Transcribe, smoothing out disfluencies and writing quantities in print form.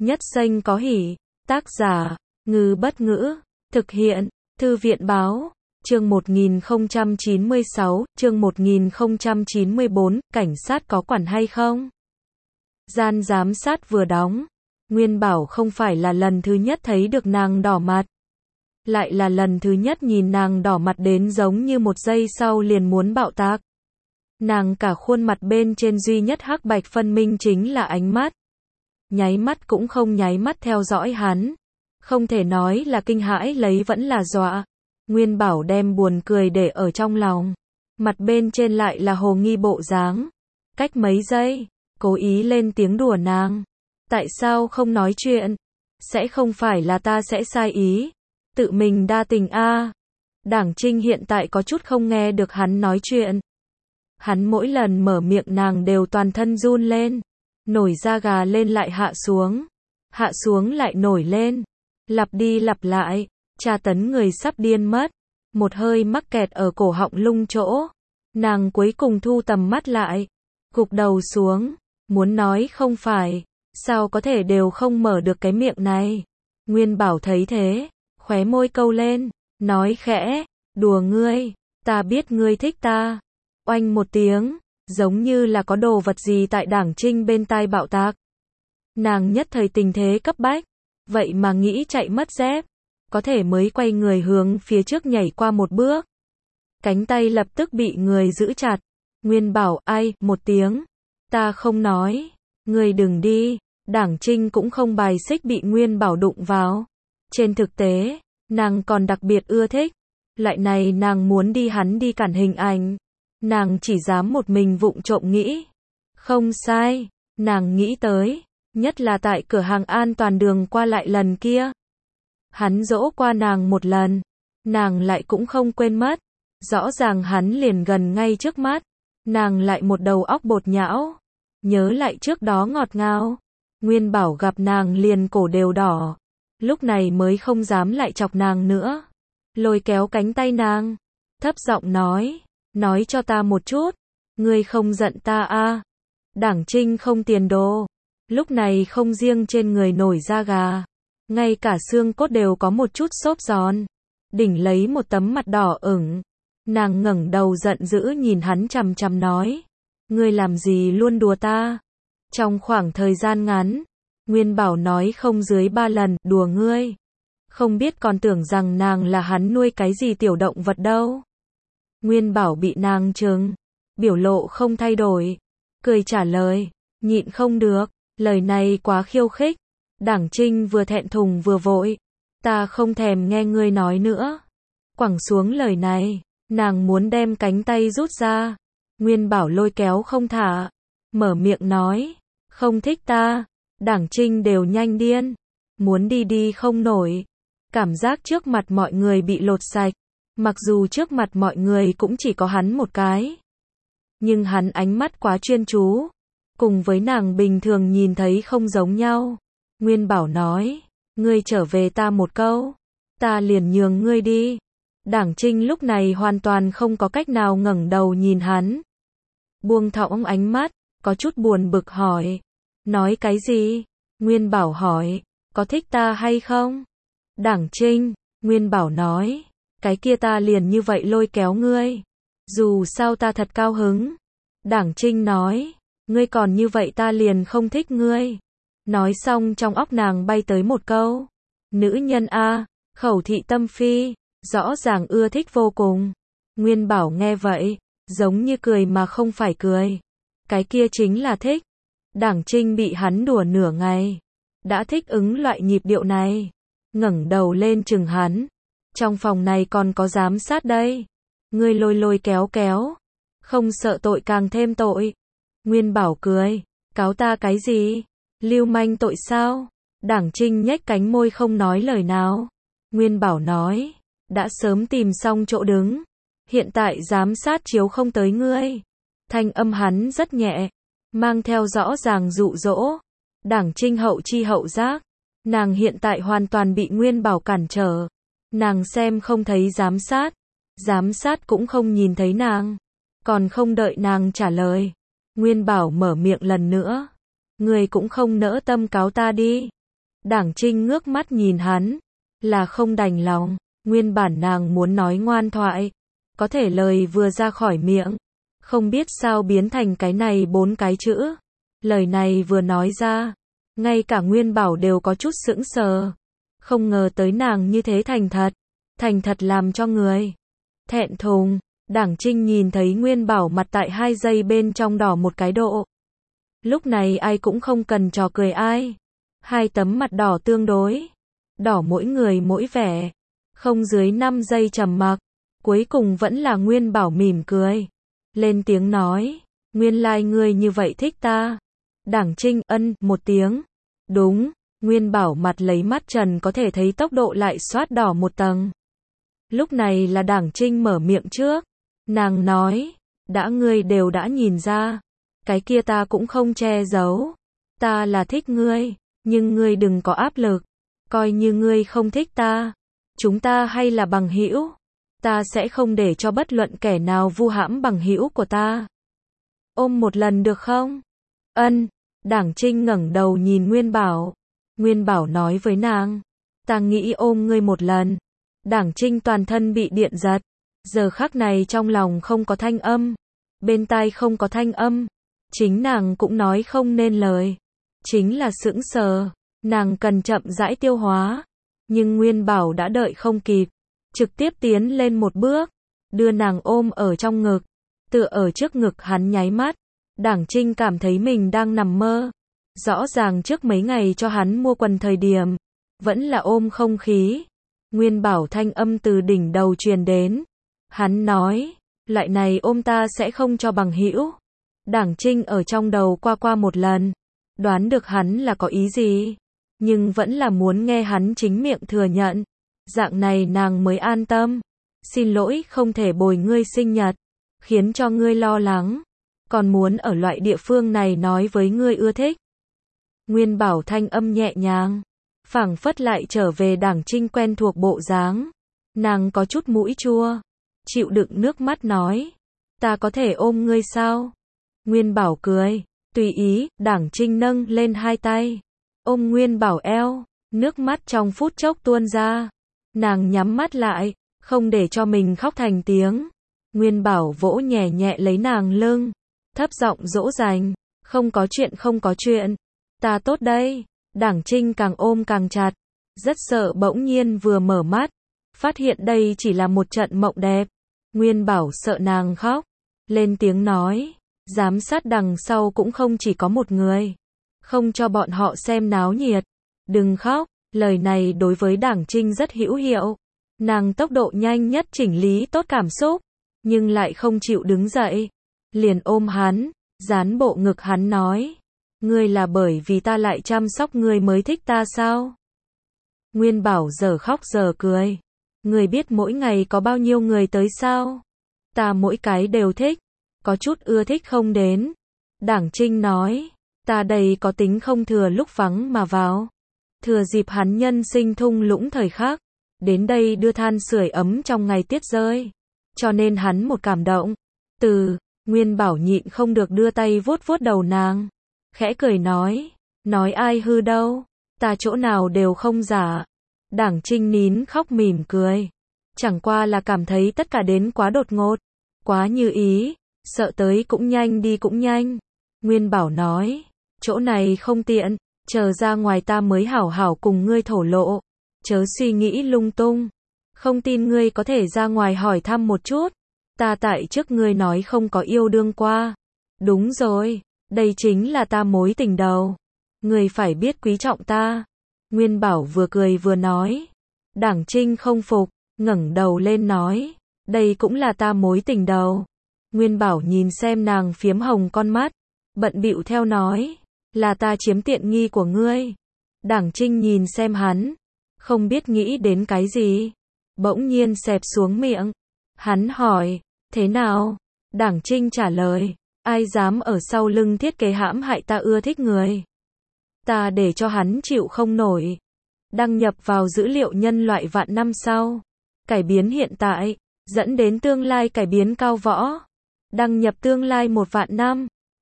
Nhất xanh có hỉ. Tác giả, Ngư Bất Ngữ. Thực hiện, Thư viện Báo. Chương 1096, chương 1094, cảnh sát có quản hay không? Gian giám sát vừa đóng. Nguyên Bảo không phải là lần thứ nhất thấy được nàng đỏ mặt. Lại là lần thứ nhất nhìn nàng đỏ mặt đến giống như một giây sau liền muốn bạo tạc. Nàng cả khuôn mặt bên trên duy nhất hắc bạch phân minh chính là ánh mắt. Nháy mắt cũng không nháy mắt theo dõi hắn. Không thể nói là kinh hãi lấy vẫn là dọa. Nguyên Bảo đem buồn cười để ở trong lòng. Mặt bên trên lại là hồ nghi bộ dáng. Cách mấy giây, cố ý lên tiếng đùa nàng. Tại sao không nói chuyện? Sẽ không phải là ta sẽ sai ý. Tự mình đa tình a. Đảng Trinh hiện tại có chút không nghe được hắn nói chuyện. Hắn mỗi lần mở miệng nàng đều toàn thân run lên. Nổi da gà lên lại hạ xuống lại nổi lên. Lặp đi lặp lại, tra tấn người sắp điên mất. Một hơi mắc kẹt ở cổ họng lung chỗ. Nàng cuối cùng thu tầm mắt lại. Gục đầu xuống, muốn nói không phải. Sao có thể đều không mở được cái miệng này. Nguyên Bảo thấy thế, khóe môi câu lên, nói khẽ, đùa ngươi, ta biết ngươi thích ta. Oanh một tiếng, giống như là có đồ vật gì tại Đảng Trinh bên tai bạo tạc. Nàng nhất thời tình thế cấp bách, vậy mà nghĩ chạy mất dép, có thể mới quay người hướng phía trước nhảy qua một bước. Cánh tay lập tức bị người giữ chặt. Nguyên Bảo ai, một tiếng, ta không nói, ngươi đừng đi. Đảng Trinh cũng không bài xích bị Nguyên Bảo đụng vào. Trên thực tế, nàng còn đặc biệt ưa thích. Lại này nàng muốn đi hắn đi cản hình ảnh. Nàng chỉ dám một mình vụng trộm nghĩ. Không sai, nàng nghĩ tới. Nhất là tại cửa hàng an toàn đường qua lại lần kia. Hắn dỗ qua nàng một lần. Nàng lại cũng không quên mất. Rõ ràng hắn liền gần ngay trước mắt. Nàng lại một đầu óc bột nhão. Nhớ lại trước đó ngọt ngào. Nguyên Bảo gặp nàng liền cổ đều đỏ. Lúc này mới không dám lại chọc nàng nữa. Lôi kéo cánh tay nàng. Thấp giọng nói cho ta một chút. Ngươi không giận ta a? Đảng Trinh không tiền đồ. Lúc này không riêng trên người nổi da gà. Ngay cả xương cốt đều có một chút xốp giòn. Đỉnh lấy một tấm mặt đỏ ửng. Nàng ngẩng đầu giận dữ nhìn hắn chằm chằm nói. Ngươi làm gì luôn đùa ta? Trong khoảng thời gian ngắn, Nguyên Bảo nói không dưới 3 lần, đùa ngươi. Không biết còn tưởng rằng nàng là hắn nuôi cái gì tiểu động vật đâu. Nguyên Bảo bị nàng trừng, biểu lộ không thay đổi. Cười trả lời, nhịn không được, lời này quá khiêu khích. Đảng Trinh vừa thẹn thùng vừa vội. Ta không thèm nghe ngươi nói nữa. Quẳng xuống lời này, nàng muốn đem cánh tay rút ra. Nguyên Bảo lôi kéo không thả. Mở miệng nói. Không thích ta. Đảng Trinh đều nhanh điên. Muốn đi không nổi. Cảm giác trước mặt mọi người bị lột sạch. Mặc dù trước mặt mọi người cũng chỉ có hắn một cái. Nhưng hắn ánh mắt quá chuyên chú. Cùng với nàng bình thường nhìn thấy không giống nhau. Nguyên Bảo nói. Ngươi trở về ta một câu. Ta liền nhường ngươi đi. Đảng Trinh lúc này hoàn toàn không có cách nào ngẩng đầu nhìn hắn. Buông thõng ánh mắt. Có chút buồn bực hỏi. Nói cái gì? Nguyên Bảo hỏi. Có thích ta hay không? Đảng Trinh. Nguyên Bảo nói. Cái kia ta liền như vậy lôi kéo ngươi. Dù sao ta thật cao hứng. Đảng Trinh nói. Ngươi còn như vậy ta liền không thích ngươi. Nói xong trong óc nàng bay tới một câu. Nữ nhân a, khẩu thị tâm phi. Rõ ràng ưa thích vô cùng. Nguyên Bảo nghe vậy. Giống như cười mà không phải cười. Cái kia chính là thích. Đảng Trinh bị hắn đùa nửa ngày. Đã thích ứng loại nhịp điệu này. Ngẩng đầu lên chừng hắn. Trong phòng này còn có giám sát đây. Ngươi lôi kéo. Không sợ tội càng thêm tội. Nguyên Bảo cười. Cáo ta cái gì? Lưu manh tội sao? Đảng Trinh nhếch cánh môi không nói lời nào. Nguyên Bảo nói. Đã sớm tìm xong chỗ đứng. Hiện tại giám sát chiếu không tới ngươi. Thanh âm hắn rất nhẹ. Mang theo rõ ràng dụ dỗ. Đảng Trinh hậu chi hậu giác. Nàng hiện tại hoàn toàn bị Nguyên Bảo cản trở. Nàng xem không thấy giám sát. Giám sát cũng không nhìn thấy nàng. Còn không đợi nàng trả lời. Nguyên Bảo mở miệng lần nữa. Người cũng không nỡ tâm cáo ta đi. Đảng Trinh ngước mắt nhìn hắn, là không đành lòng, nguyên bản nàng muốn nói ngoan thoại, có thể lời vừa ra khỏi miệng, không biết sao biến thành cái này 4 cái chữ. Lời này vừa nói ra, ngay cả Nguyên Bảo đều có chút sững sờ, không ngờ tới nàng như thế thành thật làm cho người thẹn thùng. Đảng Trinh nhìn thấy Nguyên Bảo mặt tại 2 giây bên trong đỏ một cái độ. Lúc này ai cũng không cần trò cười ai. 2 tấm mặt đỏ tương đối. Đỏ mỗi người mỗi vẻ. Không dưới 5 giây trầm mặc. Cuối cùng vẫn là Nguyên Bảo mỉm cười. Lên tiếng nói. Nguyên lai ngươi như vậy thích ta. Đảng Trinh ân một tiếng. Đúng. Nguyên Bảo mặt lấy mắt trần có thể thấy tốc độ lại xoát đỏ một tầng. Lúc này là Đảng Trinh mở miệng trước. Nàng nói, đã ngươi đều đã nhìn ra, cái kia ta cũng không che giấu, ta là thích ngươi, nhưng ngươi đừng có áp lực, coi như ngươi không thích ta, chúng ta hay là bằng hữu, ta sẽ không để cho bất luận kẻ nào vu hãm bằng hữu của ta. Ôm một lần được không? Ân. Đảng Trinh ngẩng đầu nhìn Nguyên Bảo. Nguyên Bảo nói với nàng, ta nghĩ ôm ngươi một lần. Đảng Trinh toàn thân bị điện giật. Giờ khắc này trong lòng không có thanh âm, bên tai không có thanh âm, chính nàng cũng nói không nên lời, chính là sững sờ, nàng cần chậm rãi tiêu hóa, nhưng Nguyên Bảo đã đợi không kịp, trực tiếp tiến lên một bước, đưa nàng ôm ở trong ngực, tựa ở trước ngực hắn nháy mắt. Đảng Trinh cảm thấy mình đang nằm mơ, rõ ràng trước mấy ngày cho hắn mua quần thời điểm, vẫn là ôm không khí. Nguyên Bảo thanh âm từ đỉnh đầu truyền đến. Hắn nói, loại này ôm ta sẽ không cho bằng hữu. Đảng Trinh ở trong đầu qua một lần, đoán được hắn là có ý gì, nhưng vẫn là muốn nghe hắn chính miệng thừa nhận. Dạng này nàng mới an tâm. Xin lỗi không thể bồi ngươi sinh nhật, khiến cho ngươi lo lắng, còn muốn ở loại địa phương này nói với ngươi ưa thích. Nguyên Bảo thanh âm nhẹ nhàng, phảng phất lại trở về Đảng Trinh quen thuộc bộ dáng. Nàng có chút mũi chua, chịu đựng nước mắt nói, ta có thể ôm ngươi sao? Nguyên Bảo cười, tùy ý. Đảng Trinh nâng lên 2 tay, ôm Nguyên Bảo eo, nước mắt trong phút chốc tuôn ra. Nàng nhắm mắt lại, không để cho mình khóc thành tiếng. Nguyên Bảo vỗ nhẹ nhẹ lấy nàng lưng, thấp giọng dỗ dành, không có chuyện, ta tốt đây. Đảng Trinh càng ôm càng chặt, rất sợ bỗng nhiên vừa mở mắt, phát hiện đây chỉ là một trận mộng đẹp. Nguyên Bảo sợ nàng khóc, lên tiếng nói, giám sát đằng sau cũng không chỉ có một người, không cho bọn họ xem náo nhiệt, đừng khóc. Lời này đối với Đảng Trinh rất hữu hiệu, nàng tốc độ nhanh nhất chỉnh lý tốt cảm xúc, nhưng lại không chịu đứng dậy, liền ôm hắn, dán bộ ngực hắn nói, ngươi là bởi vì ta lại chăm sóc ngươi mới thích ta sao? Nguyên Bảo giờ khóc giờ cười. Ngươi biết mỗi ngày có bao nhiêu người tới sao? Ta mỗi cái đều thích, có chút ưa thích không đến. Đảng Trinh nói, ta đây có tính không thừa lúc vắng mà vào. Thừa dịp hắn nhân sinh thung lũng thời khắc, đến đây đưa than sưởi ấm trong ngày tiết rơi. Cho nên hắn một cảm động. Nguyên Bảo nhịn không được đưa tay vuốt vuốt đầu nàng. Khẽ cười nói ai hư đâu, ta chỗ nào đều không giả. Đảng Trinh nín khóc mỉm cười. Chẳng qua là cảm thấy tất cả đến quá đột ngột, quá như ý, sợ tới cũng nhanh đi cũng nhanh. Nguyên Bảo nói, chỗ này không tiện, chờ ra ngoài ta mới hảo hảo cùng ngươi thổ lộ, chớ suy nghĩ lung tung. Không tin ngươi có thể ra ngoài hỏi thăm một chút, ta tại trước ngươi nói không có yêu đương qua. Đúng rồi, đây chính là ta mối tình đầu, ngươi phải biết quý trọng ta. Nguyên Bảo vừa cười vừa nói. Đảng Trinh không phục, ngẩng đầu lên nói, đây cũng là ta mối tình đầu. Nguyên Bảo nhìn xem nàng phiếm hồng con mắt, bận bịu theo nói, là ta chiếm tiện nghi của ngươi. Đảng Trinh nhìn xem hắn, không biết nghĩ đến cái gì, bỗng nhiên xẹp xuống miệng. Hắn hỏi, thế nào? Đảng Trinh trả lời, ai dám ở sau lưng thiết kế hãm hại ta ưa thích người. Ta để cho hắn chịu không nổi. Đăng nhập vào dữ liệu nhân loại vạn năm sau. Cải biến hiện tại, dẫn đến tương lai cải biến cao võ. Đăng nhập tương lai 1 vạn năm.